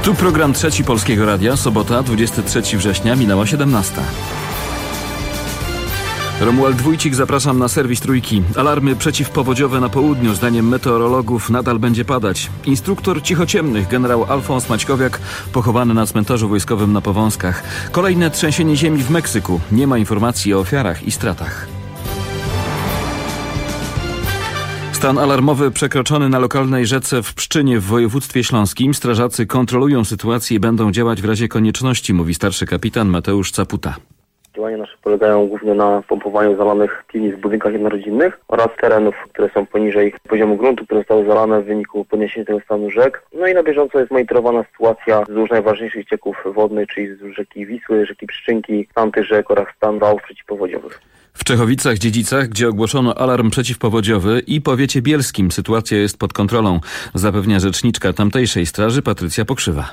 Tu program Trzeci Polskiego Radia, sobota, 23 września, minęła 17. Romuald Wójcik, zapraszam na serwis Trójki. Alarmy przeciwpowodziowe na południu. Zdaniem meteorologów nadal będzie padać. Instruktor cichociemnych, generał Alfons Maćkowiak, pochowany na cmentarzu wojskowym na Powązkach. Kolejne trzęsienie ziemi w Meksyku. Nie ma informacji o ofiarach i stratach. Stan alarmowy przekroczony na lokalnej rzece w Pszczynie w województwie śląskim. Strażacy kontrolują sytuację i będą działać w razie konieczności, mówi starszy kapitan Mateusz Caputa. Działania nasze polegają głównie na pompowaniu zalanych piwnic w budynkach jednorodzinnych oraz terenów, które są poniżej poziomu gruntu, które zostały zalane w wyniku podniesienia tego stanu rzek. No i na bieżąco jest monitorowana sytuacja wzdłuż najważniejszych ścieków wodnych, czyli wzdłuż rzeki Wisły, rzeki Pszczynki, stan tych rzek oraz stan wałów przeciwpowodziowych. W Czechowicach-Dziedzicach, gdzie ogłoszono alarm przeciwpowodziowy, i powiecie bielskim sytuacja jest pod kontrolą, zapewnia rzeczniczka tamtejszej straży Patrycja Pokrzywa.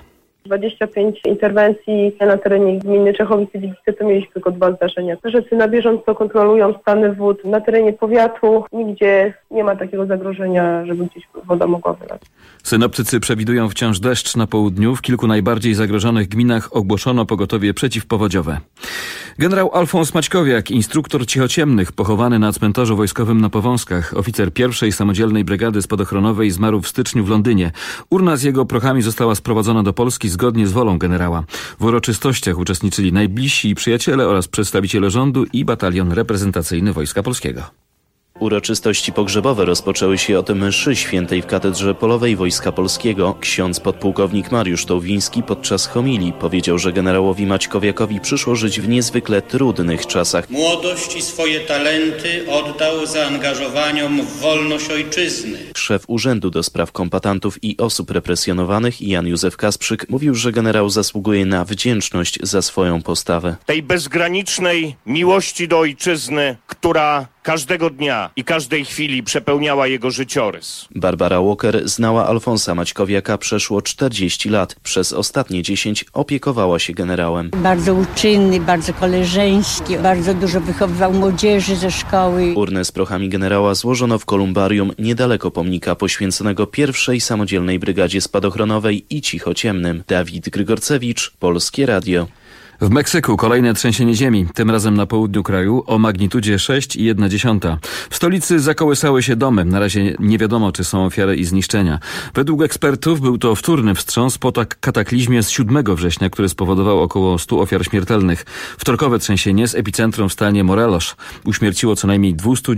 25 interwencji na terenie gminy Czechowice-Dziedzice to mieliśmy tylko 2 zdarzenia. Strażacy na bieżąco kontrolują stany wód na terenie powiatu. Nigdzie nie ma takiego zagrożenia, żeby gdzieś woda mogła wylać. Synoptycy przewidują wciąż deszcz na południu. W kilku najbardziej zagrożonych gminach ogłoszono pogotowie przeciwpowodziowe. Generał Alfons Maćkowiak, instruktor cichociemnych, pochowany na cmentarzu wojskowym na Powązkach. Oficer pierwszej samodzielnej brygady spadochronowej, zmarł w styczniu w Londynie. Urna z jego prochami została sprowadzona do Polski zgodnie z wolą generała. W uroczystościach uczestniczyli najbliżsi i przyjaciele oraz przedstawiciele rządu i batalion reprezentacyjny Wojska Polskiego. Uroczystości pogrzebowe rozpoczęły się od mszy świętej w Katedrze Polowej Wojska Polskiego. Ksiądz podpułkownik Mariusz Tołwiński podczas homilii powiedział, że generałowi Maćkowiakowi przyszło żyć w niezwykle trudnych czasach. Młodość i swoje talenty oddał zaangażowaniom w wolność ojczyzny. Szef Urzędu do Spraw Kombatantów i Osób Represjonowanych Jan Józef Kasprzyk mówił, że generał zasługuje na wdzięczność za swoją postawę. Tej bezgranicznej miłości do ojczyzny, która każdego dnia i każdej chwili przepełniała jego życiorys. Barbara Walker znała Alfonsa Maćkowiaka przeszło 40 lat. Przez ostatnie 10 opiekowała się generałem. Bardzo uczynny, bardzo koleżeński, bardzo dużo wychowywał młodzieży ze szkoły. Urnę z prochami generała złożono w kolumbarium niedaleko pomnika poświęconego pierwszej samodzielnej brygadzie spadochronowej i cichociemnym. Dawid Grygorcewicz, Polskie Radio. W Meksyku kolejne trzęsienie ziemi, tym razem na południu kraju, o magnitudzie 6,1. W stolicy zakołysały się domy. Na razie nie wiadomo, czy są ofiary i zniszczenia. Według ekspertów był to wtórny wstrząs po kataklizmie z 7 września, który spowodował około 100 ofiar śmiertelnych. Wtorkowe trzęsienie z epicentrum w stanie Morelos uśmierciło co najmniej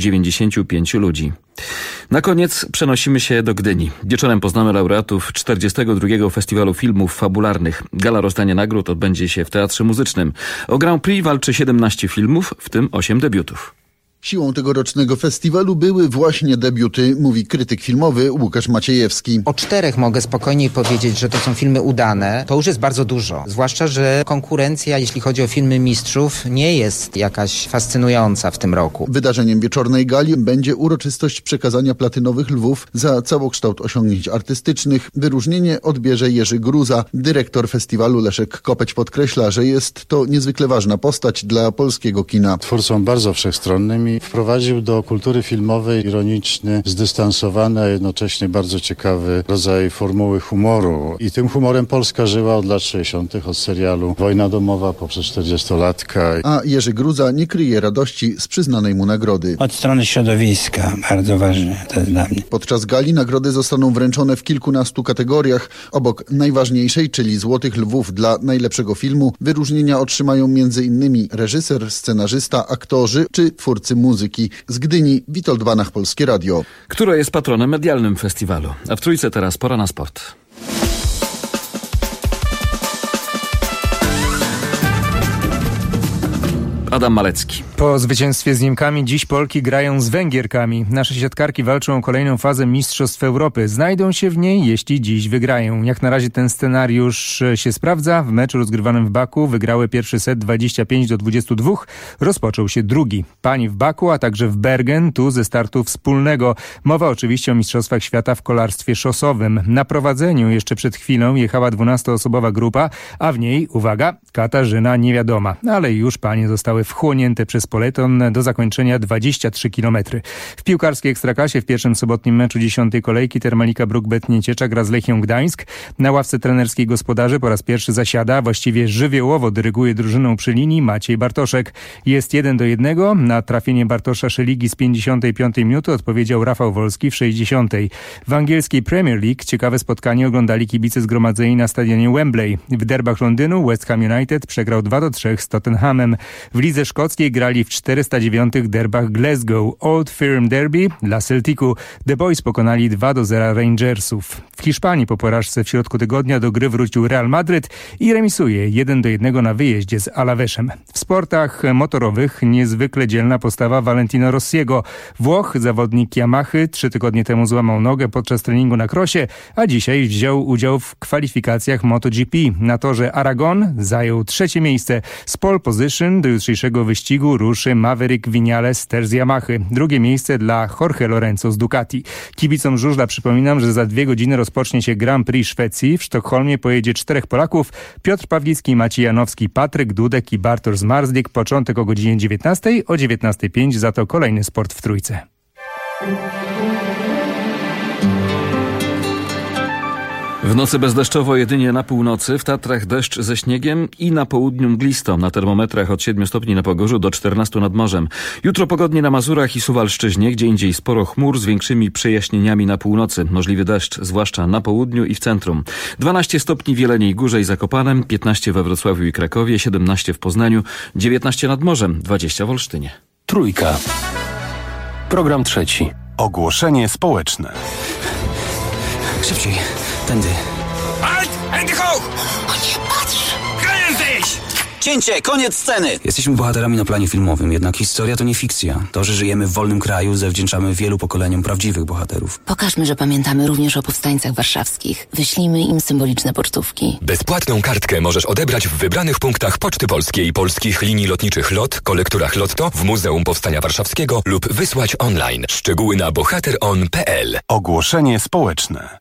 295 ludzi. Na koniec przenosimy się do Gdyni. Wieczorem poznamy laureatów 42. Festiwalu Filmów Fabularnych. Gala rozdania nagród odbędzie się w Teatrze Muzycznym. O Grand Prix walczy 17 filmów, w tym 8 debiutów. Siłą tegorocznego festiwalu były właśnie debiuty, mówi krytyk filmowy Łukasz Maciejewski. O 4 mogę spokojnie powiedzieć, że to są filmy udane. To już jest bardzo dużo. Zwłaszcza, że konkurencja, jeśli chodzi o filmy mistrzów, nie jest jakaś fascynująca w tym roku. Wydarzeniem wieczornej gali będzie uroczystość przekazania platynowych lwów za całokształt osiągnięć artystycznych. Wyróżnienie odbierze Jerzy Gruza. Dyrektor festiwalu Leszek Kopeć podkreśla, że jest to niezwykle ważna postać dla polskiego kina. Twórcą bardzo wszechstronnym. Wprowadził do kultury filmowej ironiczny, zdystansowany, a jednocześnie bardzo ciekawy rodzaj formuły humoru. I tym humorem Polska żyła od lat 60., od serialu Wojna domowa poprzez 40-latka. A Jerzy Gruza nie kryje radości z przyznanej mu nagrody. Od strony środowiska, bardzo ważne to jest dla mnie. Podczas gali nagrody zostaną wręczone w kilkunastu kategoriach. Obok najważniejszej, czyli Złotych Lwów dla najlepszego filmu, wyróżnienia otrzymają m.in. reżyser, scenarzysta, aktorzy czy twórcy muzyki. Z Gdyni Witold Banach, Polskie Radio. Które jest patronem medialnym festiwalu. A w Trójce teraz pora na sport. Adam Malecki. Po zwycięstwie z Niemkami dziś Polki grają z Węgierkami. Nasze siatkarki walczą o kolejną fazę Mistrzostw Europy. Znajdą się w niej, jeśli dziś wygrają. Jak na razie ten scenariusz się sprawdza. W meczu rozgrywanym w Baku wygrały pierwszy set 25-22. Rozpoczął się drugi. Pani w Baku, a także w Bergen, tu ze startu wspólnego. Mowa oczywiście o Mistrzostwach Świata w kolarstwie szosowym. Na prowadzeniu jeszcze przed chwilą jechała 12-osobowa grupa, a w niej, uwaga, Katarzyna Niewiadoma. Ale już panie zostały zostały wchłonięte przez peleton. Do zakończenia 23 km. W piłkarskiej Ekstraklasie w pierwszym sobotnim meczu 10. kolejki Termalika Bruk-Bet Nieciecza gra z Lechią Gdańsk. Na ławce trenerskiej gospodarzy po raz pierwszy zasiada, właściwie żywiołowo dyryguje drużyną przy linii Maciej Bartoszek. Jest 1-1. Na trafienie Bartosza Szeligi z 55 minuty odpowiedział Rafał Wolski w 60. W angielskiej Premier League ciekawe spotkanie oglądali kibice zgromadzeni na stadionie Wembley. W derbach Londynu West Ham United przegrał 2-3 z Tottenhamem. W lidze szkockiej grali w 409 derbach Glasgow. Old Firm Derby dla Celticu. The Boys pokonali 2-0 Rangersów. W Hiszpanii po porażce w środku tygodnia do gry wrócił Real Madryt i remisuje 1-1 na wyjeździe z Alavesem. W sportach motorowych niezwykle dzielna postawa Valentino Rossiego. Włoch, zawodnik Yamahy, 3 tygodnie temu złamał nogę podczas treningu na krosie, a dzisiaj wziął udział w kwalifikacjach MotoGP. Na torze Aragon zajął 3. miejsce. Z pole position do jutrzejszego wyścigu ruszy Maverick Vinales też z Yamahy. 2. miejsce dla Jorge Lorenzo z Ducati. Kibicom żużla przypominam, że za 2 godziny rozpocznie się Grand Prix Szwecji. W Sztokholmie pojedzie 4 Polaków: Piotr Pawlicki, Maciej Janowski, Patryk Dudek i Bartosz Zmarzlik. Początek o godzinie 19, o 19:05 za to kolejny sport w Trójce. W nocy bezdeszczowo jedynie na północy, w Tatrach deszcz ze śniegiem i na południu mglisto. Na termometrach od 7 stopni na Pogorzu do 14 nad morzem. Jutro pogodnie na Mazurach i Suwalszczyźnie, gdzie indziej sporo chmur z większymi przejaśnieniami na północy. Możliwy deszcz, zwłaszcza na południu i w centrum. 12 stopni w Jeleniej Górze i Zakopanem, 15 we Wrocławiu i Krakowie, 17 w Poznaniu, 19 nad morzem, 20 w Olsztynie. Trójka. Program trzeci. Ogłoszenie społeczne. Szybciej, tędy. Halt! Hände hoch! O nie, patrz! Gdzie jesteś? Cięcie, koniec sceny! Jesteśmy bohaterami na planie filmowym, jednak historia to nie fikcja. To, że żyjemy w wolnym kraju, zawdzięczamy wielu pokoleniom prawdziwych bohaterów. Pokażmy, że pamiętamy również o powstańcach warszawskich. Wyślijmy im symboliczne pocztówki. Bezpłatną kartkę możesz odebrać w wybranych punktach Poczty Polskiej, polskich linii lotniczych LOT, kolekturach Lotto, w Muzeum Powstania Warszawskiego lub wysłać online. Szczegóły na bohateron.pl. Ogłoszenie społeczne.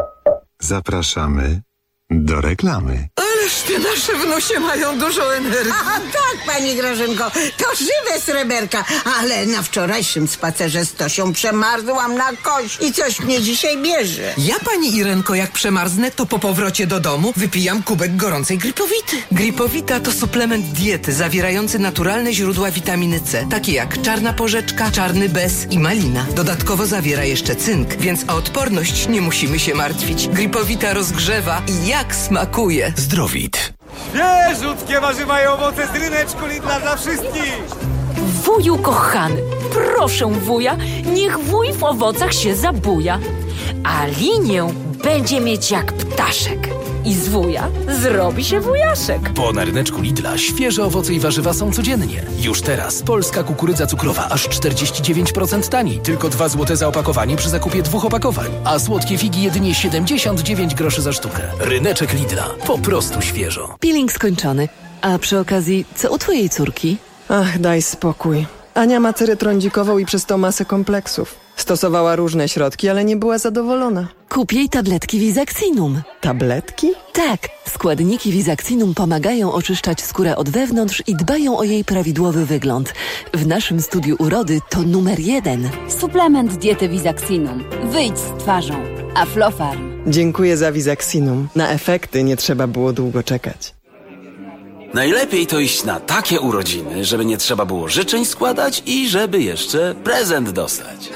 Zapraszamy do reklamy. Ależ te nasze wnusie mają dużo energii. A tak, pani Grażynko, to żywe sreberka, ale na wczorajszym spacerze z Tosią przemarzłam na kość i coś mnie dzisiaj bierze. Ja, pani Irenko, jak przemarznę, to po powrocie do domu wypijam kubek gorącej Gripowity. Gripowita to suplement diety zawierający naturalne źródła witaminy C, takie jak czarna porzeczka, czarny bez i malina. Dodatkowo zawiera jeszcze cynk, więc o odporność nie musimy się martwić. Gripowita rozgrzewa i jak smakuje. Zdrowit. Świeżutkie warzywa i owoce z ryneczku Lidla dla wszystkich! Wuju kochany, proszę wuja, niech wuj w owocach się zabuja, a linię będzie mieć jak ptaszek. I z wuja zrobi się wujaszek. Bo na ryneczku Lidla świeże owoce i warzywa są codziennie. Już teraz polska kukurydza cukrowa aż 49% taniej. Tylko 2 zł za opakowanie przy zakupie 2 opakowań. A słodkie figi jedynie 79 groszy za sztukę. Ryneczek Lidla. Po prostu świeżo. Peeling skończony. A przy okazji, co u twojej córki? Ach, daj spokój. Ania ma cerę trądzikową i przez to masę kompleksów. Stosowała różne środki, ale nie była zadowolona. Kup jej tabletki Visaxinum. Tabletki? Tak. Składniki Visaxinum pomagają oczyszczać skórę od wewnątrz i dbają o jej prawidłowy wygląd. W naszym studiu urody to numer 1. Suplement diety Visaxinum. Wyjdź z twarzą. Aflofarm. Dziękuję za Visaxinum. Na efekty nie trzeba było długo czekać. Najlepiej to iść na takie urodziny, żeby nie trzeba było życzeń składać i żeby jeszcze prezent dostać.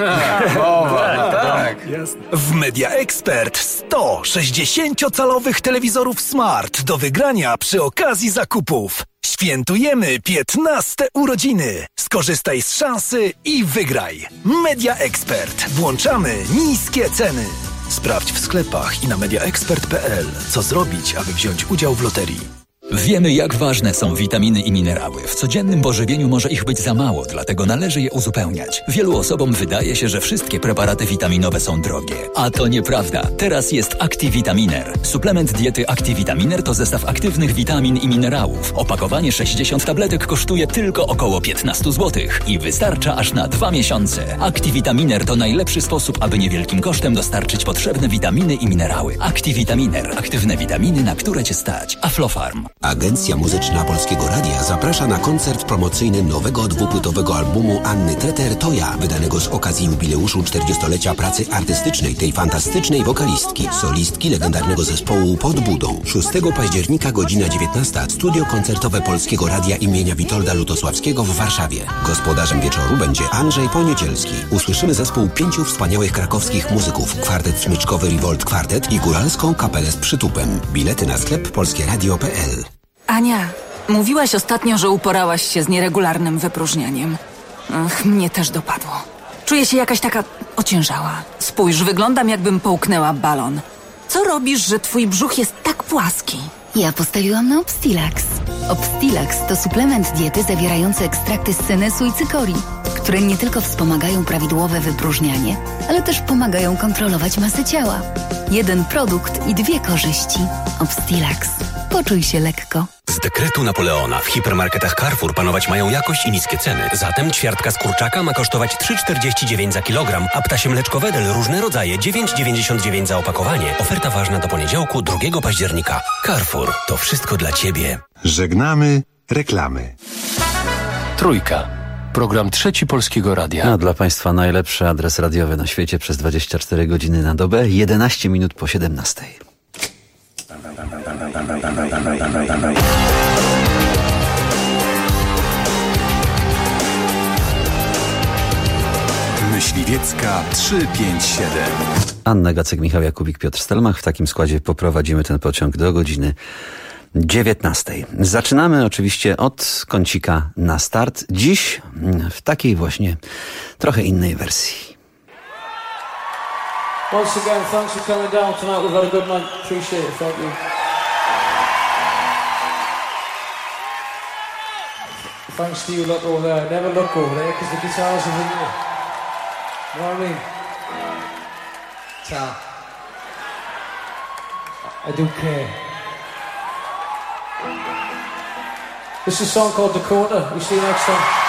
Tak, jasne. W Media Expert 100 60-calowych telewizorów Smart do wygrania przy okazji zakupów. Świętujemy 15 urodziny. Skorzystaj z szansy i wygraj. Media Expert. Włączamy niskie ceny. Sprawdź w sklepach i na mediaexpert.pl, co zrobić, aby wziąć udział w loterii. Wiemy, jak ważne są witaminy i minerały. W codziennym pożywieniu może ich być za mało, dlatego należy je uzupełniać. Wielu osobom wydaje się, że wszystkie preparaty witaminowe są drogie. A to nieprawda. Teraz jest Activitaminer. Suplement diety Activitaminer to zestaw aktywnych witamin i minerałów. Opakowanie 60 tabletek kosztuje tylko około 15 zł i wystarcza aż na 2 miesiące. Activitaminer to najlepszy sposób, aby niewielkim kosztem dostarczyć potrzebne witaminy i minerały. Activitaminer. Aktywne witaminy, na które Cię stać. Aflofarm. Agencja Muzyczna Polskiego Radia zaprasza na koncert promocyjny nowego dwupłytowego albumu Anny Teter-Toja, wydanego z okazji jubileuszu 40-lecia pracy artystycznej tej fantastycznej wokalistki, solistki legendarnego zespołu Pod Budą. 6 października, godzina 19, studio koncertowe Polskiego Radia imienia Witolda Lutosławskiego w Warszawie. Gospodarzem wieczoru będzie Andrzej Poniedzielski. Usłyszymy zespół 5 wspaniałych krakowskich muzyków, kwartet smyczkowy Revolt Kwartet i góralską kapelę z przytupem. Bilety na sklep polskieradio.pl. Ania, mówiłaś ostatnio, że uporałaś się z nieregularnym wypróżnianiem. Mnie też dopadło. Czuję się jakaś taka ociężała. Spójrz, wyglądam jakbym połknęła balon. Co robisz, że twój brzuch jest tak płaski? Ja postawiłam na Obstilax. Obstilax to suplement diety zawierający ekstrakty z senesu i cykorii, które nie tylko wspomagają prawidłowe wypróżnianie, ale też pomagają kontrolować masę ciała. Jeden produkt i 2 korzyści. Obstilax. Poczuj się lekko. Z dekretu Napoleona w hipermarketach Carrefour panować mają jakość i niskie ceny. Zatem ćwiartka z kurczaka ma kosztować 3,49 za kilogram, a ptasie mleczko Wedel różne rodzaje 9,99 za opakowanie. Oferta ważna do poniedziałku 2 października. Carrefour. To wszystko dla Ciebie. Żegnamy reklamy. Trójka. Program Trzeci Polskiego Radia. A dla Państwa najlepszy adres radiowy na świecie przez 24 godziny na dobę, 11 minut po 17. Myśliwiecka 357. Anna Gacek, Michał Jakubik, Piotr Stelmach. W takim składzie poprowadzimy ten pociąg do godziny 19. Zaczynamy oczywiście od kącika na start. Dziś w takiej właśnie trochę innej wersji. Once again, thanks for coming down tonight. We've had a good night. Appreciate it. Thank you. Thanks to you, look over there. Never look over there because the guitars are in there. You know what I mean? Ta. I do care. This is a song called Dakota. We'll see you next time.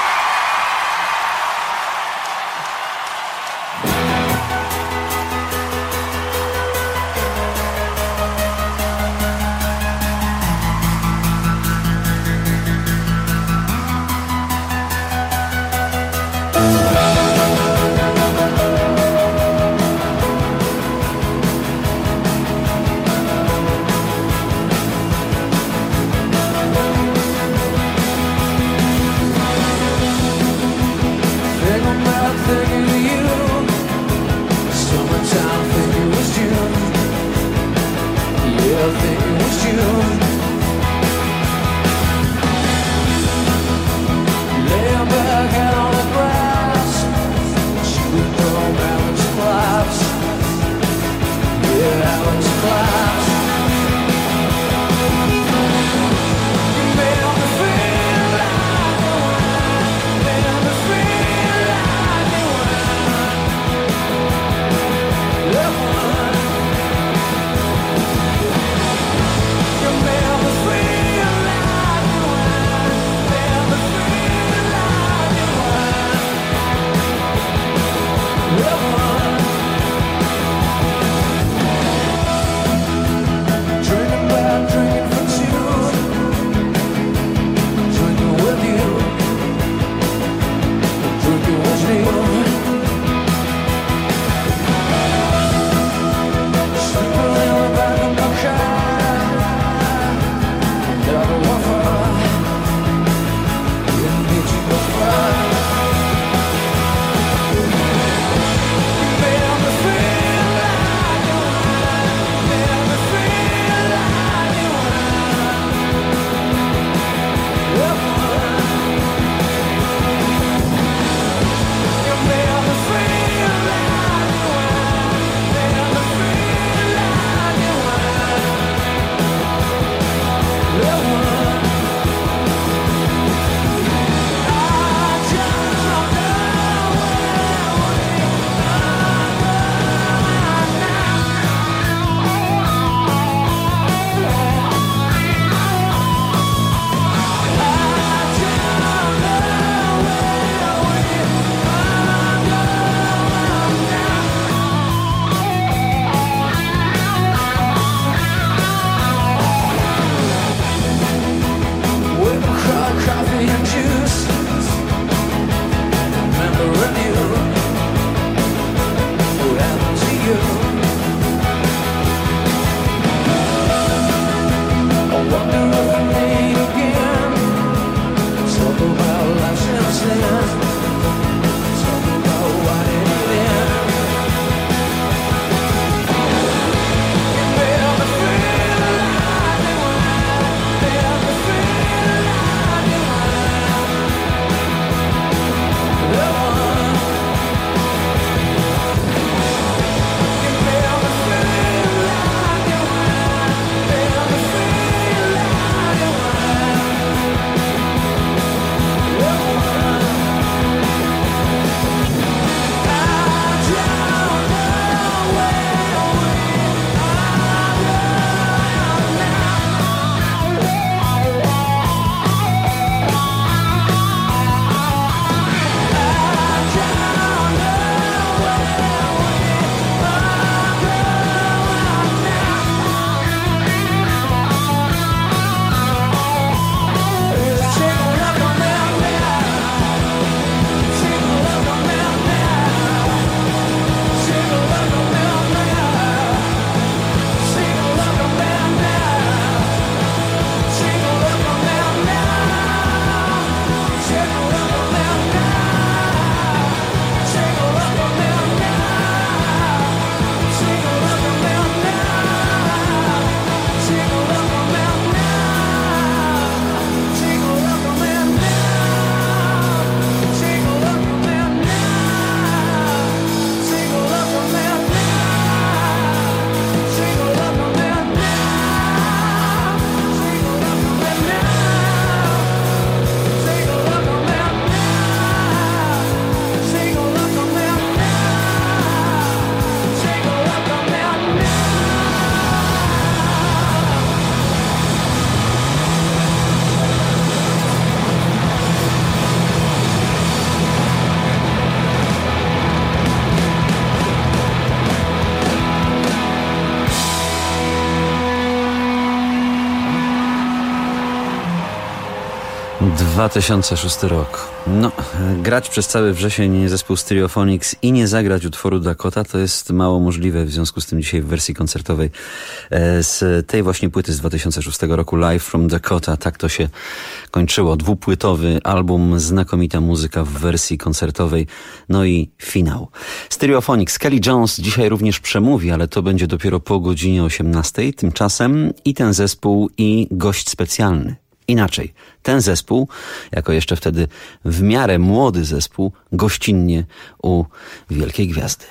2006 rok. No, grać przez cały wrzesień zespół Stereophonics i nie zagrać utworu Dakota to jest mało możliwe, w związku z tym dzisiaj w wersji koncertowej z tej właśnie płyty z 2006 roku Live from Dakota. Tak to się kończyło. Dwupłytowy album, znakomita muzyka w wersji koncertowej, no i finał. Stereophonics. Kelly Jones dzisiaj również przemówi, ale to będzie dopiero po godzinie 18. Tymczasem i ten zespół, i gość specjalny. Inaczej, ten zespół, jako jeszcze wtedy w miarę młody zespół, gościnnie u wielkiej gwiazdy.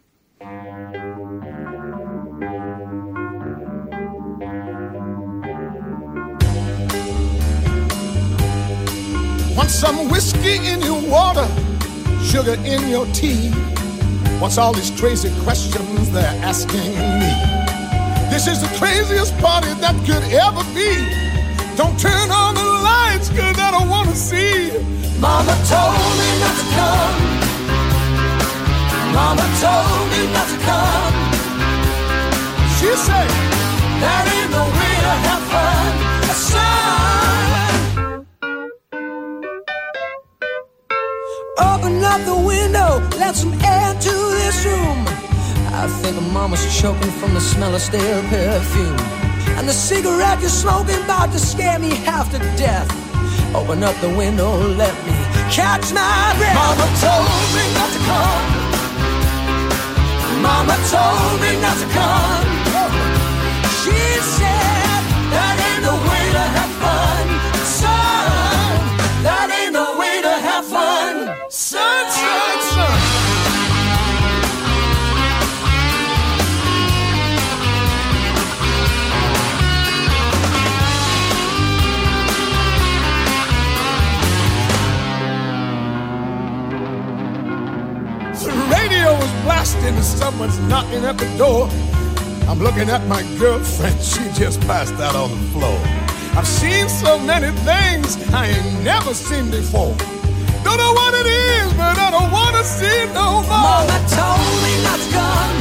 Want some whiskey in your water, sugar in your tea. What's all these crazy questions they're asking me? This is the craziest party that could ever be. Don't turn on the lights, 'cause I don't wanna see. Mama told me not to come. Mama told me not to come. She said, that ain't no way to have fun. Son, open up the window, let some air to this room. I think Mama's choking from the smell of stale perfume. And the cigarette you're smoking about to scare me half to death. Open up the window, let me catch my breath. Mama told me not to come. Mama told me not to come. She said, that ain't the way to have fun. Son, that ain't the way to have fun. Son, son, son. Blasting and someone's knocking at the door. I'm looking at my girlfriend, she just passed out on the floor. I've seen so many things I ain't never seen before. Don't know what it is, but I don't want to see no more. Mama told me not to come.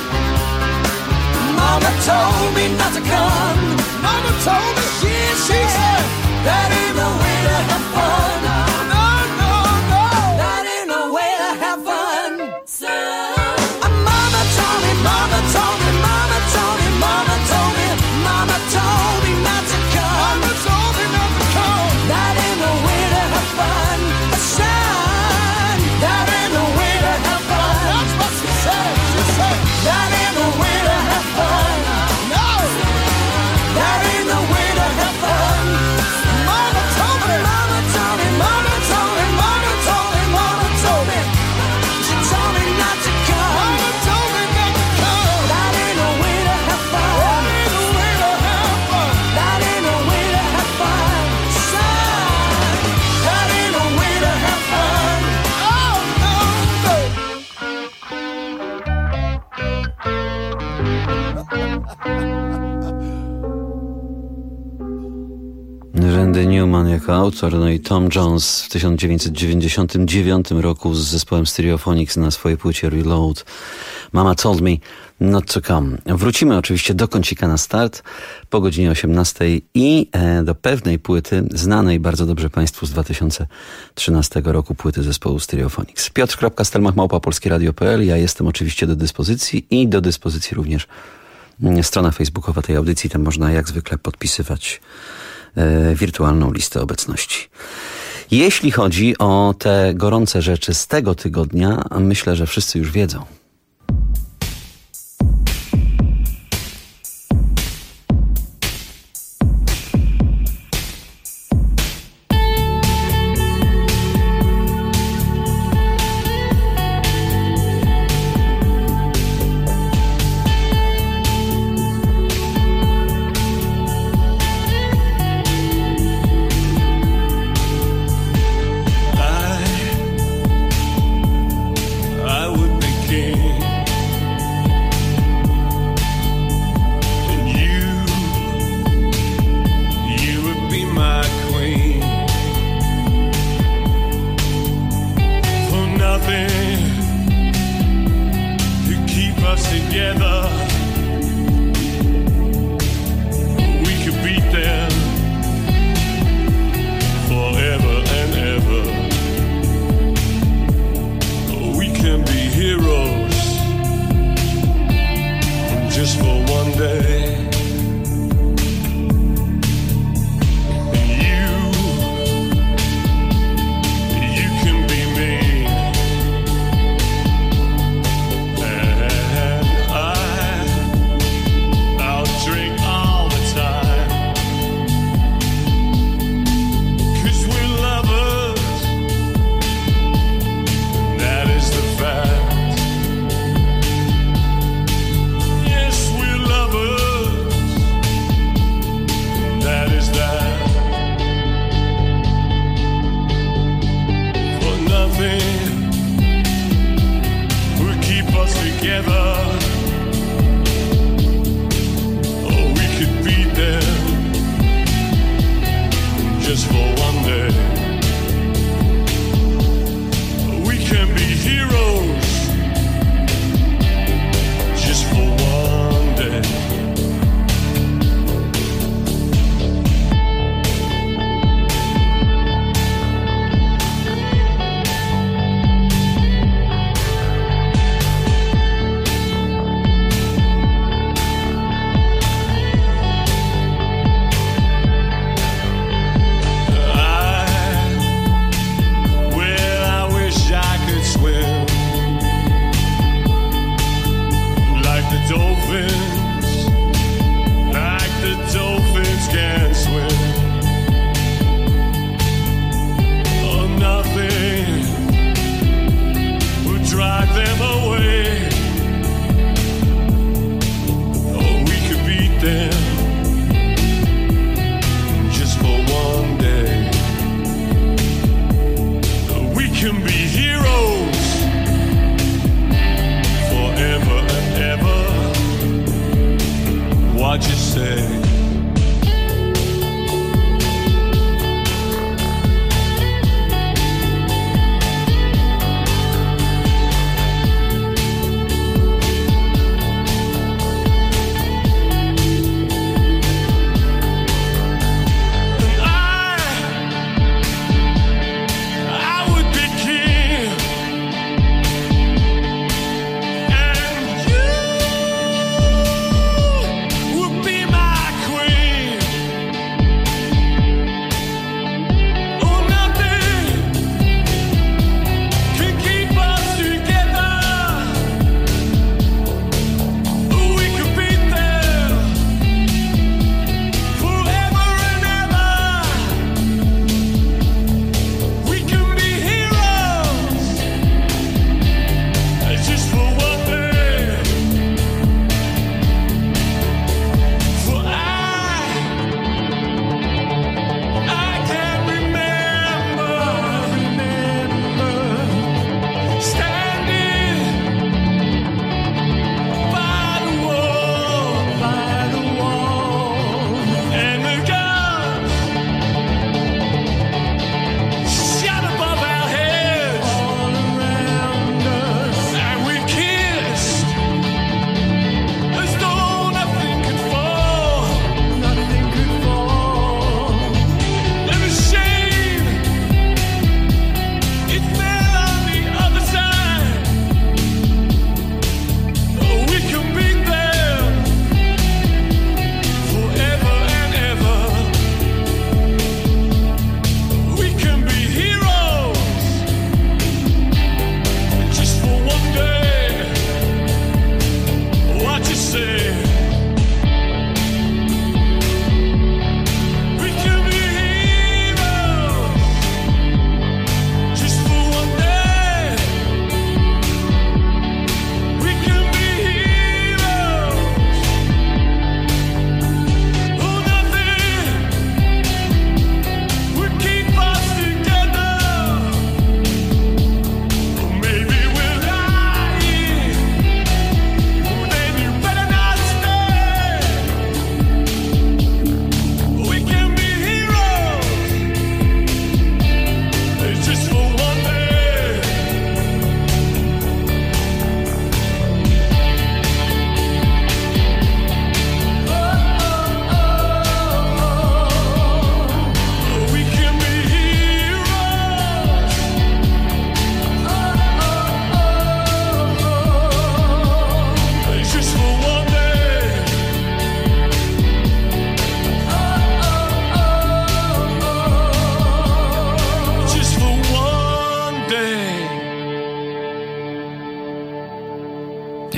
Mama told me not to come. Mama told me she said, that ain't the way to have fun. No, no, no, that ain't the way to have fun. Mama told me, Mama told me, Mama told me, Mama told me, Mama told me not to come. Mama told me not to come. That ain't the way to have fun. Son, that ain't the way to have fun. That's what she said. She said, that ain't the way to have fun. No, that ain't the way to have fun. Mama told me, Mama told me, Mama told me, Mama told me, Mama told me. She told me not to come. Mama told me not to come. That ain't no way to have fun. That ain't no way to have fun. That ain't no way to have fun. Son, that ain't no way to have fun. Oh, no, Randy Newman jako autor, no i Tom Jones w 1999 roku z zespołem Stereophonics na swojej płycie Reload. Mama told me not to come. Wrócimy oczywiście do kącika na start po godzinie 18 i do pewnej płyty, znanej bardzo dobrze Państwu z 2013 roku, płyty zespołu Stereophonics. Piotr.stelmach@polskieradio.pl. Ja jestem oczywiście do dyspozycji i do dyspozycji również strona facebookowa tej audycji. Tam można jak zwykle podpisywać wirtualną listę obecności. Jeśli chodzi o te gorące rzeczy z tego tygodnia, myślę, że wszyscy już wiedzą. forever. day. You can be me, and I'll drink all the time, 'cause we're lovers, that is the fact. Yes, we're lovers, that is that. For nothing will keep us together. Oh, we could beat them just for one day. We can be heroes just for one day. I wish I could swim like the dolphins, can swim. Oh, nothing would drive them away. Oh, we could beat them just for one day. We can be heroes forever and ever. What you say? My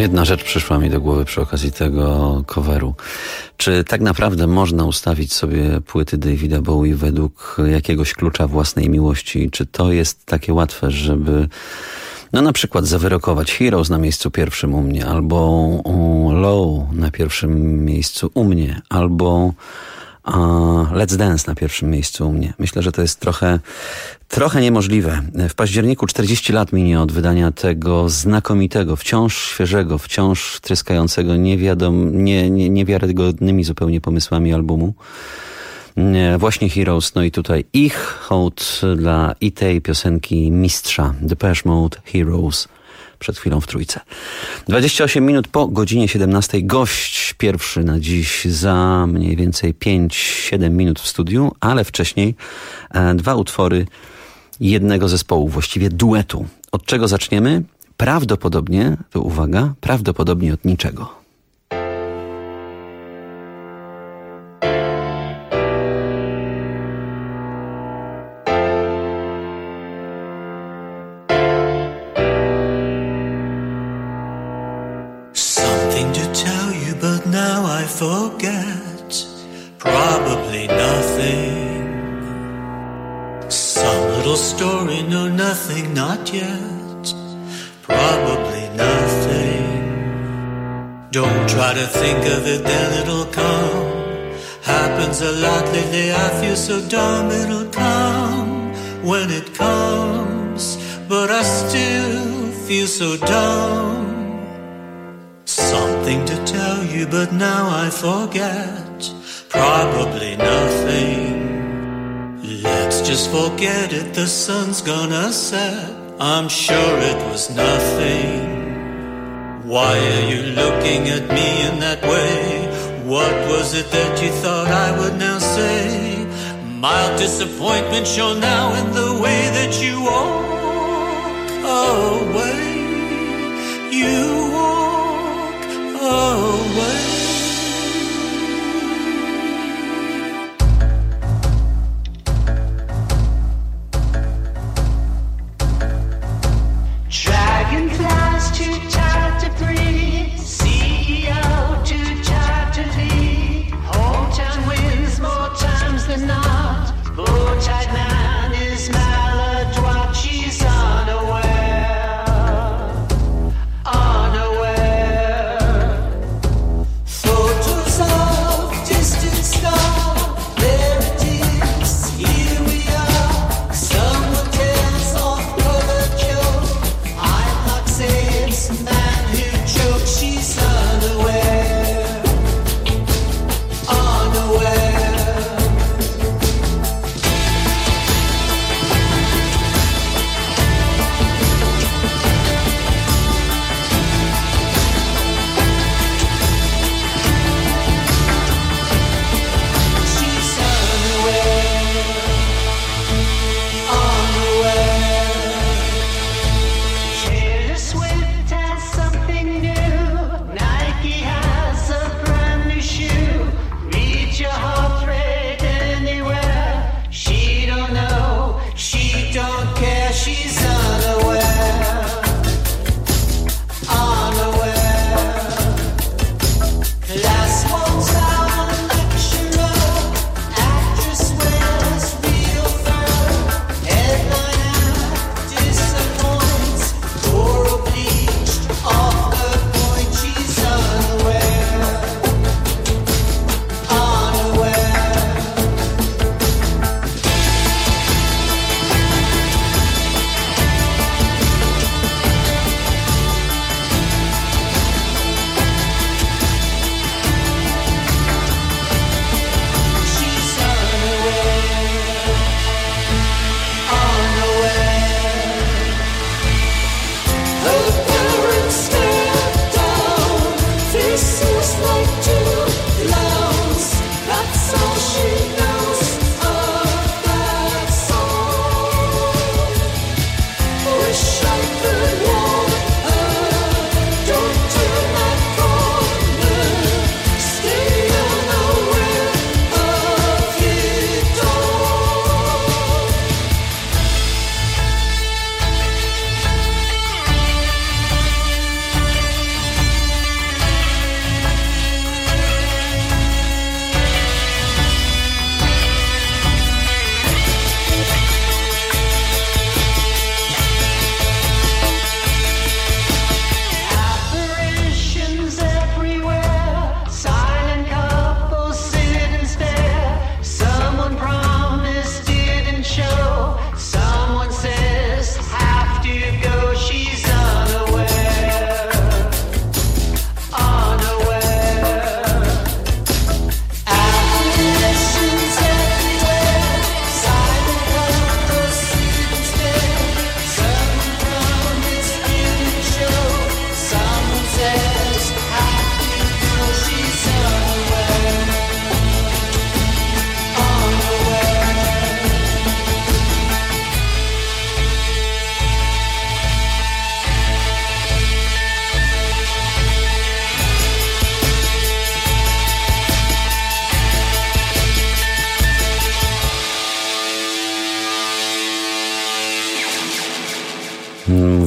Jedna rzecz przyszła mi do głowy przy okazji tego coveru. Czy tak naprawdę można ustawić sobie płyty Davida Bowie według jakiegoś klucza własnej miłości? Czy to jest takie łatwe, żeby na przykład zawyrokować Heroes na miejscu pierwszym u mnie, albo Low na pierwszym miejscu u mnie, albo Let's Dance na pierwszym miejscu u mnie. Myślę, że to jest trochę niemożliwe. W październiku 40 lat minie od wydania tego znakomitego, wciąż świeżego, wciąż tryskającego, niewiarygodnymi zupełnie pomysłami albumu. Właśnie Heroes, no i tutaj ich hołd dla tej piosenki mistrza Depeche Mode, Heroes. Przed chwilą w trójce. 28 minut po godzinie 17. Gość pierwszy na dziś za mniej więcej 5-7 minut w studiu, ale wcześniej 2 utwory jednego zespołu, właściwie duetu. Od czego zaczniemy? Prawdopodobnie, to uwaga, prawdopodobnie od niczego. Forget probably nothing. Some little story, no, nothing, not yet. Probably nothing. Don't try to think of it, then it'll come. Happens a lot lately, I feel so dumb. It'll come when it comes, but I still feel so dumb. Something to tell you, but now I forget. Probably nothing. Let's just forget it, the sun's gonna set. I'm sure it was nothing. Why are you looking at me in that way? What was it that you thought I would now say? Mild disappointment show now in the way that you walk away. You walk away. Dragonflies too tired to breathe. CEO too tired to lead. Hometown wins more times than not. Bow-tied man is maladroit. She's unaware. Unaware.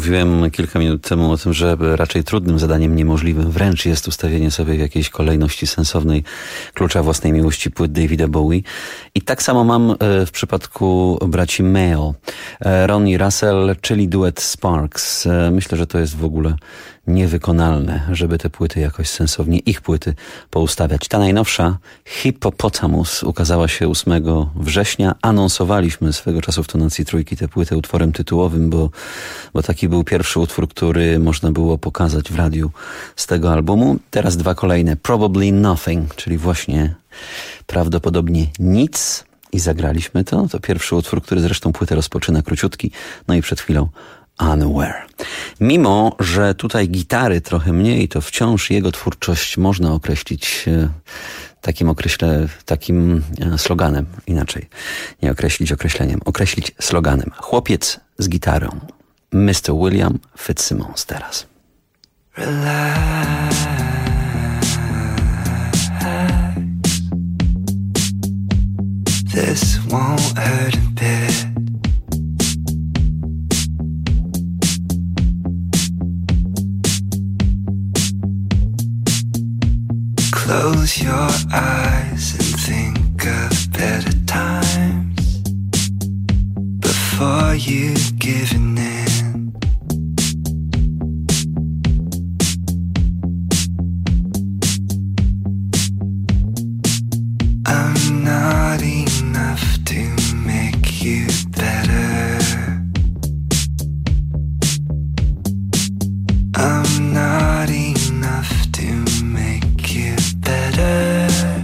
Mówiłem kilka minut temu o tym, że raczej trudnym zadaniem, niemożliwym wręcz jest ustawienie sobie w jakiejś kolejności sensownej klucza własnej miłości płyt Davida Bowie. I tak samo mam w przypadku braci Mayo, Ronnie Russell, czyli duet Sparks. Myślę, że to jest w ogóle niewykonalne, żeby te płyty jakoś sensownie, ich płyty poustawiać. Ta najnowsza, Hippopotamus, ukazała się 8 września. Anonsowaliśmy swego czasu w Tonacji Trójki tę płytę utworem tytułowym, bo taki był pierwszy utwór, który można było pokazać w radiu z tego albumu. Teraz dwa kolejne, Probably Nothing, czyli właśnie prawdopodobnie nic. I zagraliśmy to. To pierwszy utwór, który zresztą płytę rozpoczyna, króciutki. No i przed chwilą Unaware. Mimo, że tutaj gitary trochę mniej, to wciąż jego twórczość można określić takim sloganem. Inaczej, nie określić określeniem, określić sloganem. Chłopiec z gitarą. Mr. William Fitzsimmons teraz. Relax. This won't hurt a bit. Close your eyes and think of better times before you giving in. I'm not enough to make you better. I'm not enough to make you better.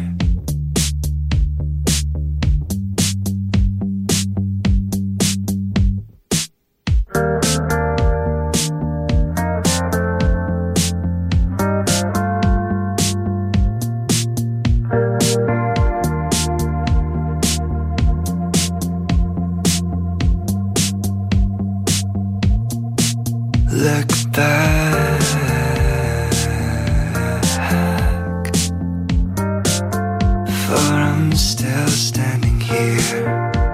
Look back, for I'm still standing here.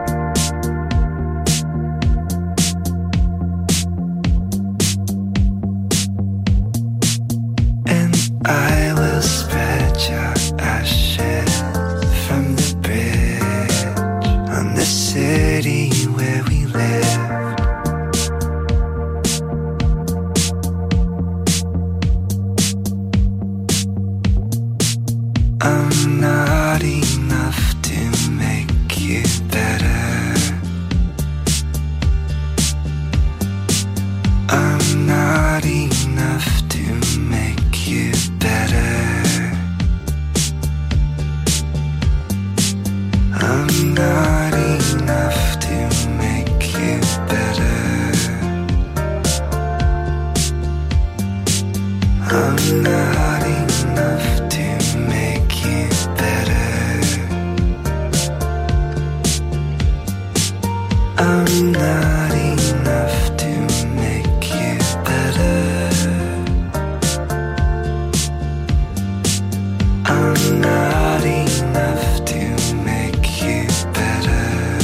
And I will spread your ashes from the bridge on the city where we live. I'm not enough to make you better. I'm not enough to make you better. I'm not enough to make you better. I'm not enough to make you better. I'm not enough to make you better. I'm not enough to make you better.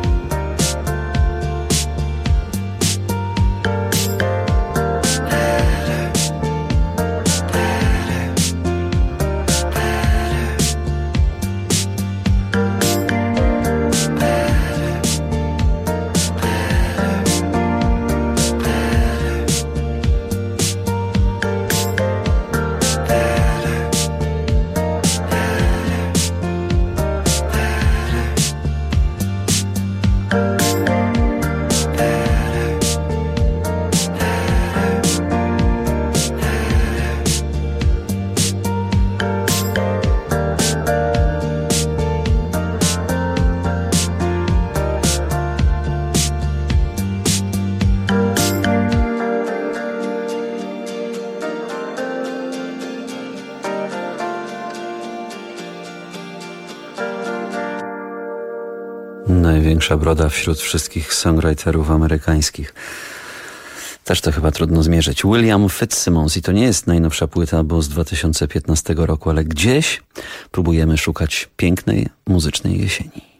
Największa broda wśród wszystkich songwriterów amerykańskich. Też to chyba trudno zmierzyć. William Fitzsimmons i to nie jest najnowsza płyta, bo z 2015 roku, ale gdzieś próbujemy szukać pięknej, muzycznej jesieni.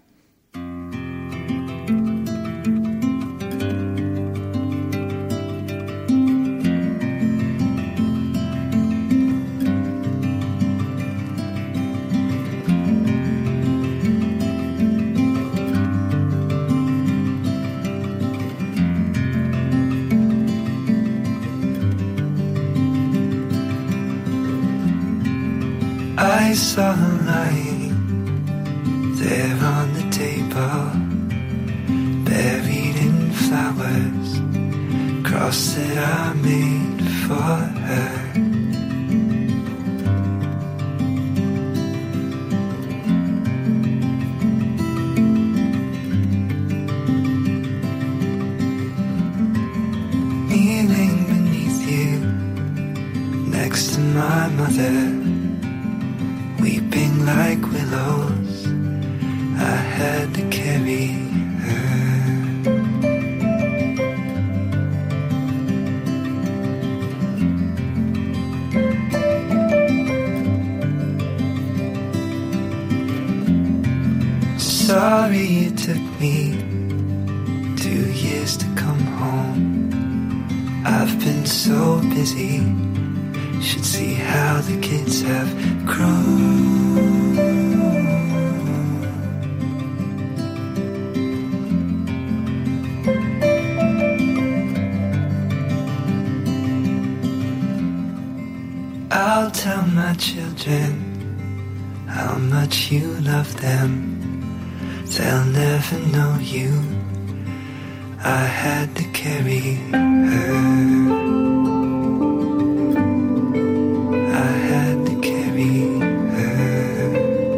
I saw a line there on the table, buried in flowers, cross that I made for her. Kneeling beneath you, next to my mother, weeping like willows, I had to carry her. Sorry it took me 2 years to come home. I've been so busy, should see how the kids have grown. I'll tell my children how much you love them. They'll never know you. I had to carry her. I had to carry her.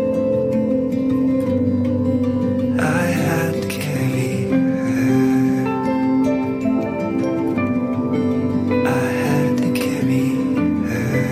I had to carry her. I had to carry her.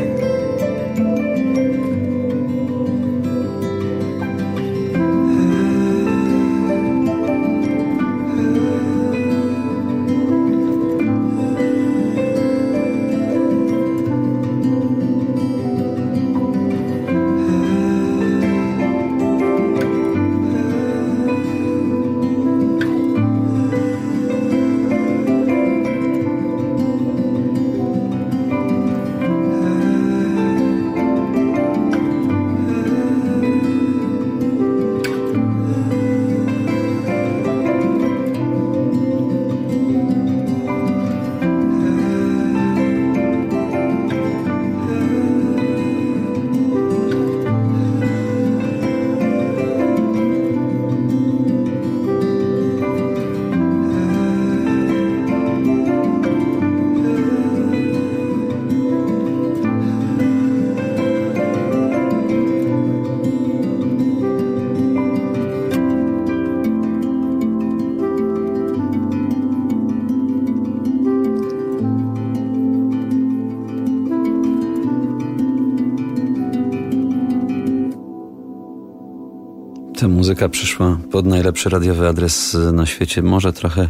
Ta muzyka przyszła pod najlepszy radiowy adres na świecie. Może trochę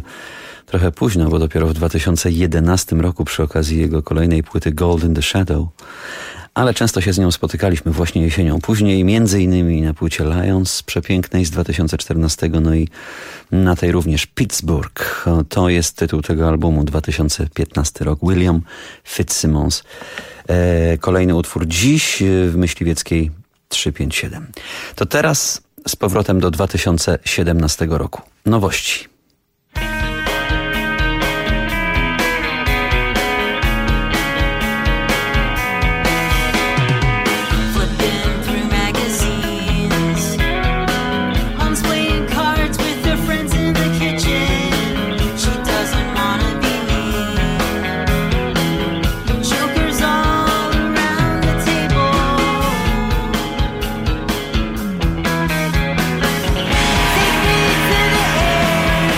późno, bo dopiero w 2011 roku przy okazji jego kolejnej płyty Gold in the Shadow. Ale często się z nią spotykaliśmy właśnie jesienią. Później między innymi na płycie Lions przepięknej z 2014, no i na tej również Pittsburgh. To jest tytuł tego albumu, 2015 rok. William Fitzsimmons. Kolejny utwór dziś w Myśliwieckiej 357. To teraz z powrotem do 2017 roku. Nowości. Take me to the edge.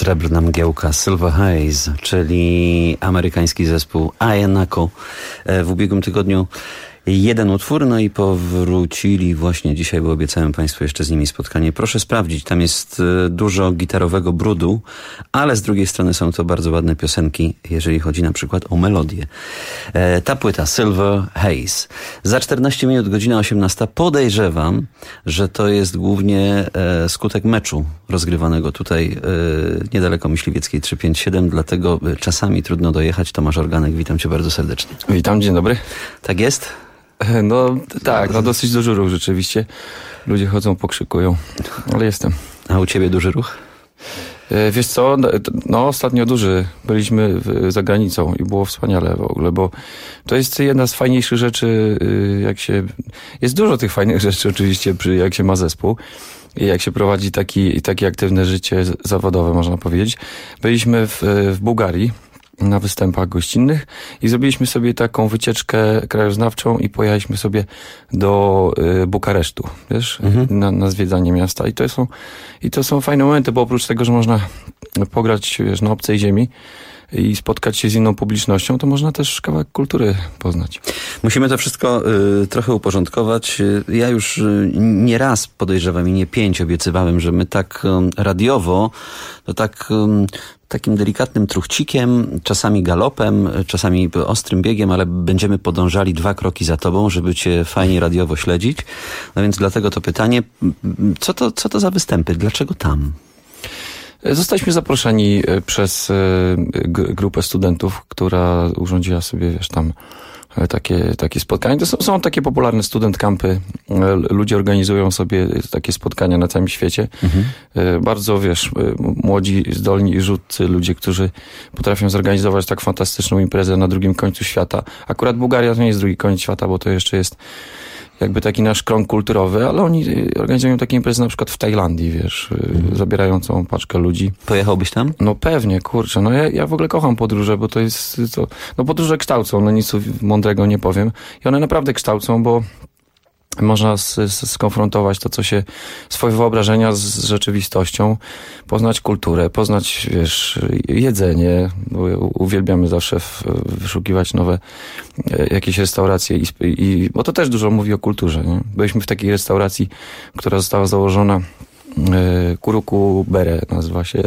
Srebrna mgiełka, Silver Haze, czyli amerykański zespół Ayenako. W ubiegłym tygodniu jeden utwór, no i powrócili właśnie dzisiaj, bo obiecałem Państwu jeszcze z nimi spotkanie. Proszę sprawdzić, tam jest dużo gitarowego brudu, ale z drugiej strony są to bardzo ładne piosenki, jeżeli chodzi na przykład o melodię. Ta płyta Silver Haze. Za 14 minut, godzina 18. Podejrzewam, że to jest głównie skutek meczu rozgrywanego tutaj niedaleko Myśliwieckiej 357, dlatego czasami trudno dojechać. Tomasz Organek, witam Cię bardzo serdecznie. Witam, dzień dobry. Tak jest? No tak, no dosyć duży ruch rzeczywiście. Ludzie chodzą, pokrzykują, ale jestem. A u Ciebie duży ruch? Wiesz co, no ostatnio duży. Byliśmy za granicą i było wspaniale w ogóle, bo to jest jedna z fajniejszych rzeczy, jak się... Jest dużo tych fajnych rzeczy oczywiście, jak się ma zespół i jak się prowadzi takie aktywne życie zawodowe, można powiedzieć. Byliśmy w Bułgarii na występach gościnnych i zrobiliśmy sobie taką wycieczkę krajoznawczą i pojechaliśmy sobie do Bukaresztu, wiesz, na zwiedzanie miasta i to są fajne momenty, bo oprócz tego, że można pograć, wiesz, na obcej ziemi i spotkać się z inną publicznością, to można też kawałek kultury poznać. Musimy to wszystko trochę uporządkować. Ja już nie raz podejrzewam i nie 5 obiecywałem, że my tak radiowo, to tak takim delikatnym truchcikiem, czasami galopem, czasami ostrym biegiem, ale będziemy podążali 2 kroki za tobą, żeby cię fajnie radiowo śledzić. No więc dlatego to pytanie, co to za występy? Dlaczego tam? Zostaliśmy zaproszeni przez grupę studentów, która urządziła sobie, wiesz, tam takie spotkania. To są takie popularne student campy. Ludzie organizują sobie takie spotkania na całym świecie. Bardzo, wiesz, młodzi, zdolni rzutcy, ludzie, którzy potrafią zorganizować tak fantastyczną imprezę na drugim końcu świata. Akurat Bułgaria to nie jest drugi koniec świata, bo to jeszcze jest jakby taki nasz krąg kulturowy, ale oni organizują takie imprezy na przykład w Tajlandii, wiesz, zabierają całą paczkę ludzi. Pojechałbyś tam? No pewnie, kurczę, no ja w ogóle kocham podróże, bo to jest, no podróże kształcą, no nic mądrego nie powiem i one naprawdę kształcą, bo można skonfrontować to, co się, swoje wyobrażenia z rzeczywistością, poznać kulturę, poznać, wiesz, jedzenie, bo uwielbiamy zawsze wyszukiwać nowe jakieś restauracje bo to też dużo mówi o kulturze, nie? Byliśmy w takiej restauracji, która została założona Kuruku Bere nazywa się.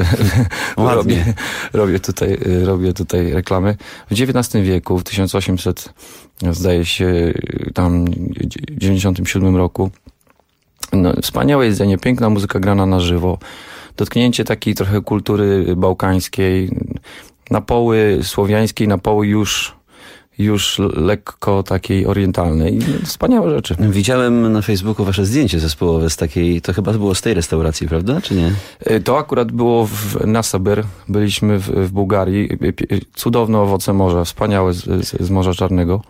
Robię tutaj reklamy. W XIX wieku, w 1800, zdaje się, tam 97 roku. No, wspaniałe jedzenie, piękna muzyka grana na żywo. Dotknięcie takiej trochę kultury bałkańskiej, napoły słowiańskiej, napoły już lekko takiej orientalnej. Wspaniałe rzeczy. Widziałem na Facebooku wasze zdjęcie zespołowe z takiej, to chyba było z tej restauracji, prawda, czy nie? To akurat było na Saber. Byliśmy w Bułgarii. Cudowne owoce morza, wspaniałe z Morza Czarnego.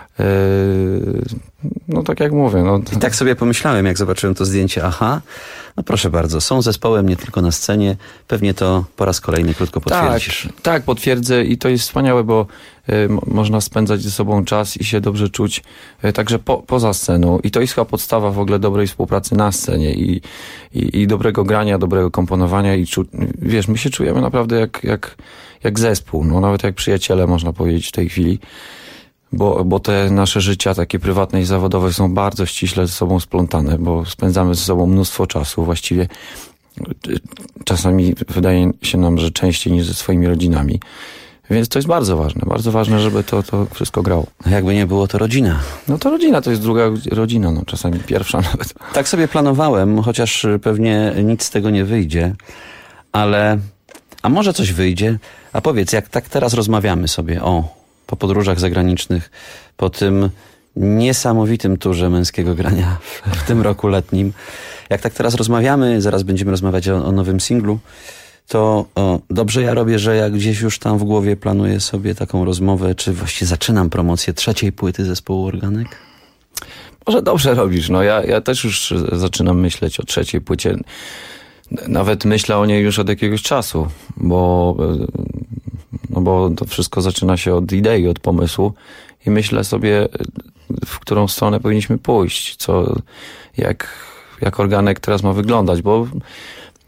No tak jak mówię. No. I tak sobie pomyślałem, jak zobaczyłem to zdjęcie. Aha, no proszę bardzo, są zespołem nie tylko na scenie. Pewnie to po raz kolejny krótko potwierdzisz. Tak, potwierdzę i to jest wspaniałe, bo można spędzać ze sobą czas i się dobrze czuć także poza sceną. I to jest chyba podstawa w ogóle dobrej współpracy na scenie i dobrego grania, dobrego komponowania i wiesz, my się czujemy naprawdę jak zespół, no nawet jak przyjaciele, można powiedzieć w tej chwili. Bo te nasze życia takie prywatne i zawodowe są bardzo ściśle ze sobą splątane, bo spędzamy ze sobą mnóstwo czasu, właściwie czasami wydaje się nam, że częściej niż ze swoimi rodzinami. Więc to jest bardzo ważne, żeby to wszystko grało. Jakby nie było, to rodzina. No to rodzina, to jest druga rodzina, no czasami pierwsza nawet. Tak sobie planowałem, chociaż pewnie nic z tego nie wyjdzie, ale a może coś wyjdzie? A powiedz, jak tak teraz rozmawiamy sobie po podróżach zagranicznych, po tym niesamowitym turze męskiego grania w tym roku letnim. Jak tak teraz rozmawiamy, zaraz będziemy rozmawiać o nowym singlu, to dobrze ja robię, że ja gdzieś już tam w głowie planuję sobie taką rozmowę, czy właściwie zaczynam promocję 3. płyty zespołu Organek? Może dobrze robisz, no ja też już zaczynam myśleć o 3. płycie. Nawet myślę o niej już od jakiegoś czasu, bo to wszystko zaczyna się od idei, od pomysłu i myślę sobie, w którą stronę powinniśmy pójść, jak Organek teraz ma wyglądać, bo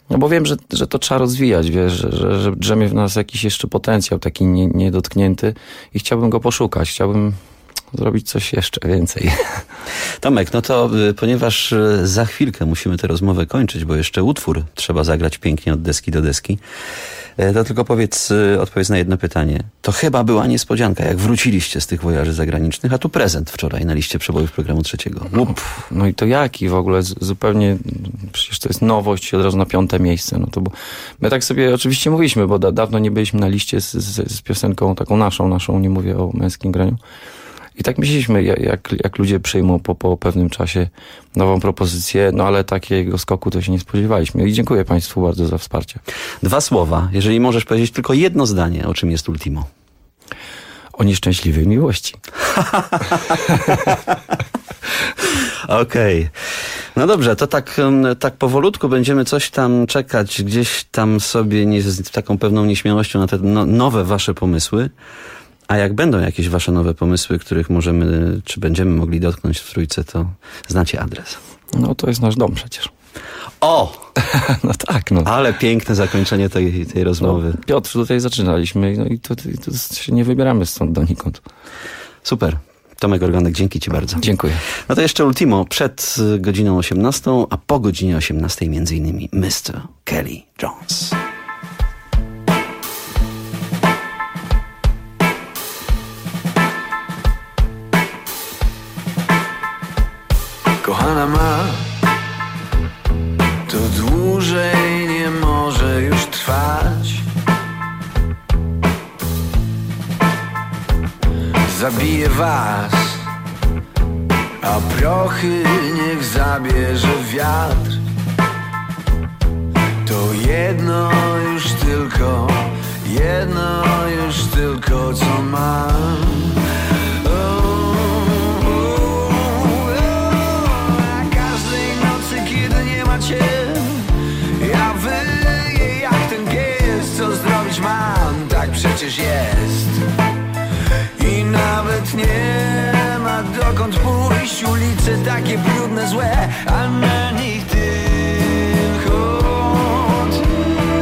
No bo wiem, że to trzeba rozwijać, wiesz, że drzemie w nas jakiś jeszcze potencjał taki niedotknięty i chciałbym go poszukać, chciałbym zrobić coś jeszcze więcej. Tomek, no to ponieważ za chwilkę musimy tę rozmowę kończyć, bo jeszcze utwór trzeba zagrać pięknie od deski do deski, to tylko odpowiedz na jedno pytanie. To chyba była niespodzianka, jak wróciliście z tych wojaży zagranicznych, a tu prezent wczoraj na liście przebojów programu trzeciego. No i to jaki w ogóle? Zupełnie, przecież to jest nowość i od razu na 5. miejsce. No to my tak sobie oczywiście mówiliśmy, bo dawno nie byliśmy na liście z piosenką taką naszą, nie mówię o męskim graniu. I tak myśleliśmy, jak ludzie przyjmą po pewnym czasie nową propozycję, no ale takiego skoku to się nie spodziewaliśmy. I dziękuję Państwu bardzo za wsparcie. 2 słowa, jeżeli możesz powiedzieć tylko jedno zdanie, o czym jest Ultimo. O nieszczęśliwej miłości. Okej. No dobrze, to tak powolutku będziemy coś tam czekać, gdzieś tam sobie z taką pewną nieśmiałością na te nowe wasze pomysły. A jak będą jakieś wasze nowe pomysły, których możemy, czy będziemy mogli dotknąć w trójce, to znacie adres. No to jest nasz dom przecież. O! No tak, no. Ale piękne zakończenie tej rozmowy. No, Piotr, tutaj zaczynaliśmy, no i to się nie wybieramy stąd donikąd. Super. Tomek Organek, dzięki ci bardzo. Dziękuję. No to jeszcze Ultimo przed godziną 18, a po godzinie 18 między innymi Mr. Kelly Jones. Kochana ma, to dłużej nie może już trwać. Zabije was, a prochy niech zabierze wiatr. To jedno już tylko co mam. Ja wyję jak ten pies, co zrobić mam, tak przecież jest. I nawet nie ma dokąd pójść, ulice takie brudne, złe, a na nich tylko ty.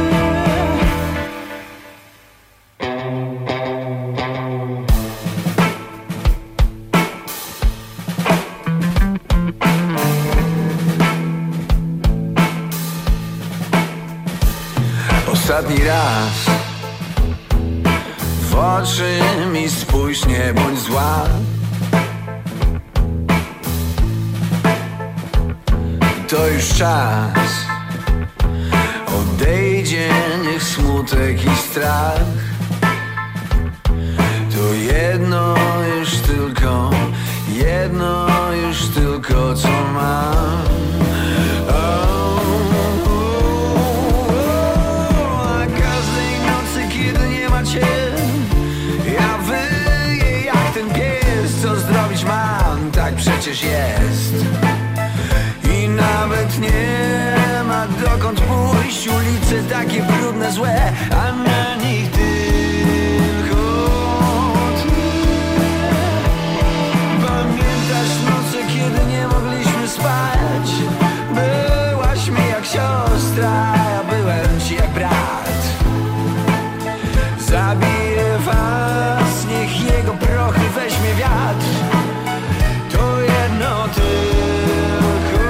Ostatni raz w oczy mi spójrz, nie bądź zła. To już czas, odejdzie niech smutek i strach. To jedno już tylko co mam. Ja wyję jak ten pies, co zrobić mam, tak przecież jest. I nawet nie ma dokąd pójść, ulice takie brudne, złe, a na nich tylko ty. Pamiętasz noce, kiedy nie mogliśmy spać? Byłaś mi jak siostra, ja byłem ci jak brat. Zabije was, niech jego prochy weźmie wiatr. To jedno tylko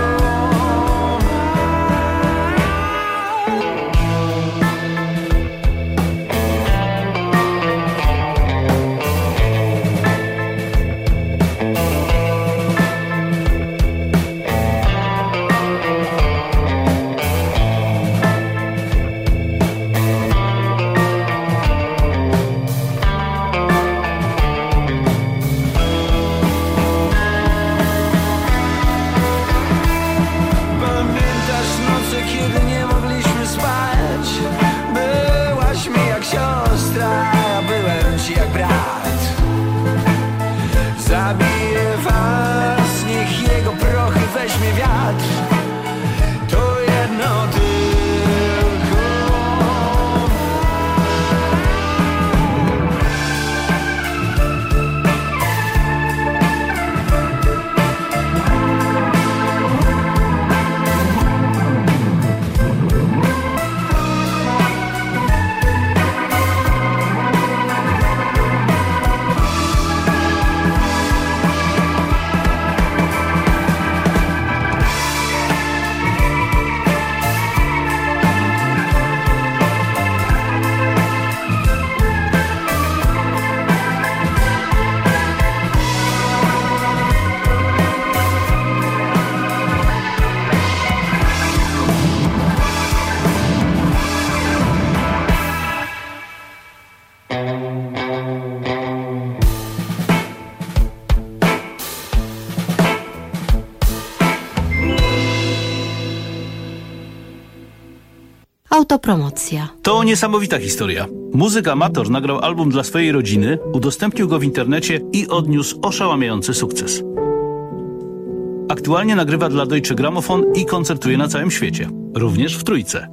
Autopromocja. To niesamowita historia. Muzyk amator nagrał album dla swojej rodziny, udostępnił go w internecie i odniósł oszałamiający sukces. Aktualnie nagrywa dla Deutsche Grammophon i koncertuje na całym świecie, również w Trójce.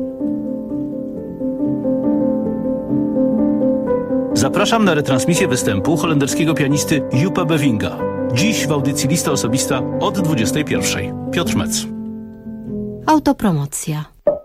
Zapraszam na retransmisję występu holenderskiego pianisty Joepa Bevinga. Dziś w audycji Lista Osobista od 21:00. Piotr Mec. Autopromocja.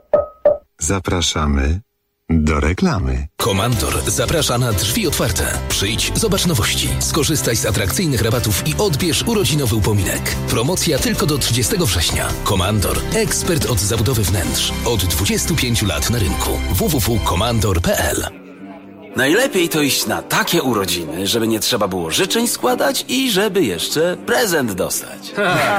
Zapraszamy do reklamy. Komandor zaprasza na drzwi otwarte. Przyjdź, zobacz nowości. Skorzystaj z atrakcyjnych rabatów i odbierz urodzinowy upominek. Promocja tylko do 30 września. Komandor, ekspert od zabudowy wnętrz. Od 25 lat na rynku. www.komandor.pl. Najlepiej to iść na takie urodziny, żeby nie trzeba było życzeń składać i żeby jeszcze prezent dostać.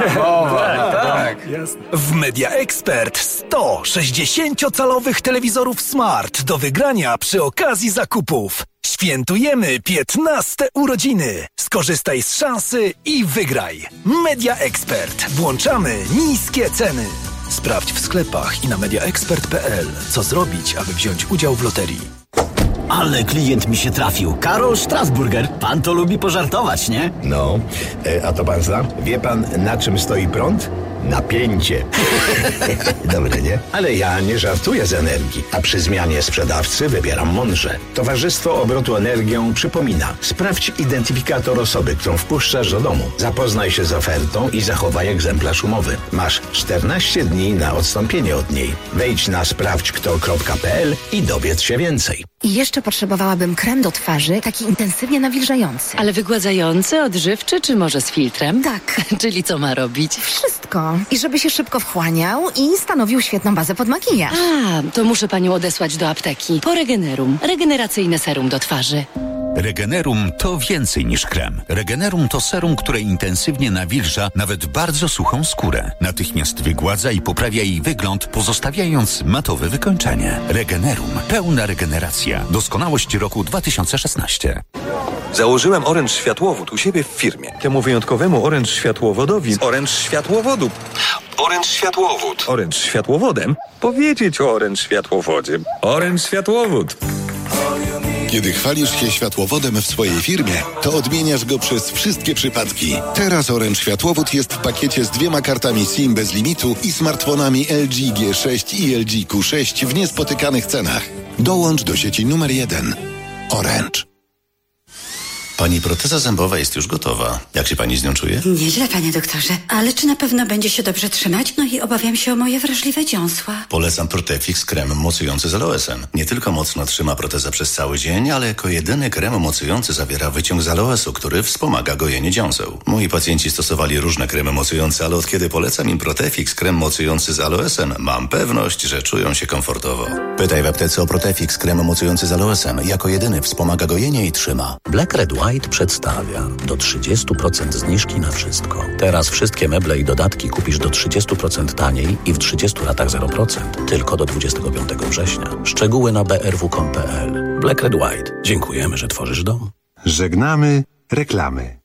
Tak. W Media Expert 100 60-calowych telewizorów Smart do wygrania przy okazji zakupów. Świętujemy 15 urodziny. Skorzystaj z szansy i wygraj. Media Expert. Włączamy niskie ceny. Sprawdź w sklepach i na mediaexpert.pl, co zrobić, aby wziąć udział w loterii. Ale klient mi się trafił. Karol Strasburger. Pan to lubi pożartować, nie? No, a to pan zna? Wie pan, na czym stoi prąd? Napięcie. Dobre, nie? Ale ja nie żartuję z energii, a przy zmianie sprzedawcy wybieram mądrze. Towarzystwo Obrotu Energią przypomina. Sprawdź identyfikator osoby, którą wpuszczasz do domu. Zapoznaj się z ofertą i zachowaj egzemplarz umowy. Masz 14 dni na odstąpienie od niej. Wejdź na sprawdźkto.pl i dowiedz się więcej. I jeszcze potrzebowałabym krem do twarzy, taki intensywnie nawilżający. Ale wygładzający, odżywczy, czy może z filtrem? Tak. Czyli co ma robić? Wszystko. I żeby się szybko wchłaniał i stanowił świetną bazę pod makijaż. A, to muszę panią odesłać do apteki. Po Regenerum. Regeneracyjne serum do twarzy. Regenerum to więcej niż krem. Regenerum to serum, które intensywnie nawilża nawet bardzo suchą skórę. Natychmiast wygładza i poprawia jej wygląd, pozostawiając matowe wykończenie. Regenerum. Pełna regeneracja. Doskonałość roku 2016. Założyłem Orange Światłowód u siebie w firmie. Temu wyjątkowemu Orange Światłowodowi Orange Światłowodu. Orange Światłowód. Orange Światłowodem? Powiedzieć o Orange Światłowodzie. Orange Światłowód. Kiedy chwalisz się światłowodem w swojej firmie, to odmieniasz go przez wszystkie przypadki. Teraz Orange Światłowód jest w pakiecie z 2 kartami SIM bez limitu i smartfonami LG G6 i LG Q6 w niespotykanych cenach. Dołącz do sieci numer 1. Orange. Pani proteza zębowa jest już gotowa. Jak się pani z nią czuje? Nieźle, panie doktorze. Ale czy na pewno będzie się dobrze trzymać? No i obawiam się o moje wrażliwe dziąsła. Polecam Protefix krem mocujący z aloesem. Nie tylko mocno trzyma protezę przez cały dzień, ale jako jedyny krem mocujący zawiera wyciąg z aloesu, który wspomaga gojenie dziąseł. Moi pacjenci stosowali różne kremy mocujące, ale od kiedy polecam im Protefix krem mocujący z aloesem, mam pewność, że czują się komfortowo. Pytaj w aptece o Protefix krem mocujący z aloesem. Jako jedyny wspomaga gojenie i trzyma. Black Red White przedstawia do 30% zniżki na wszystko. Teraz wszystkie meble i dodatki kupisz do 30% taniej i w 30 latach 0%. Tylko do 25 września. Szczegóły na brw.com.pl. Black Red White. Dziękujemy, że tworzysz dom. Żegnamy reklamy.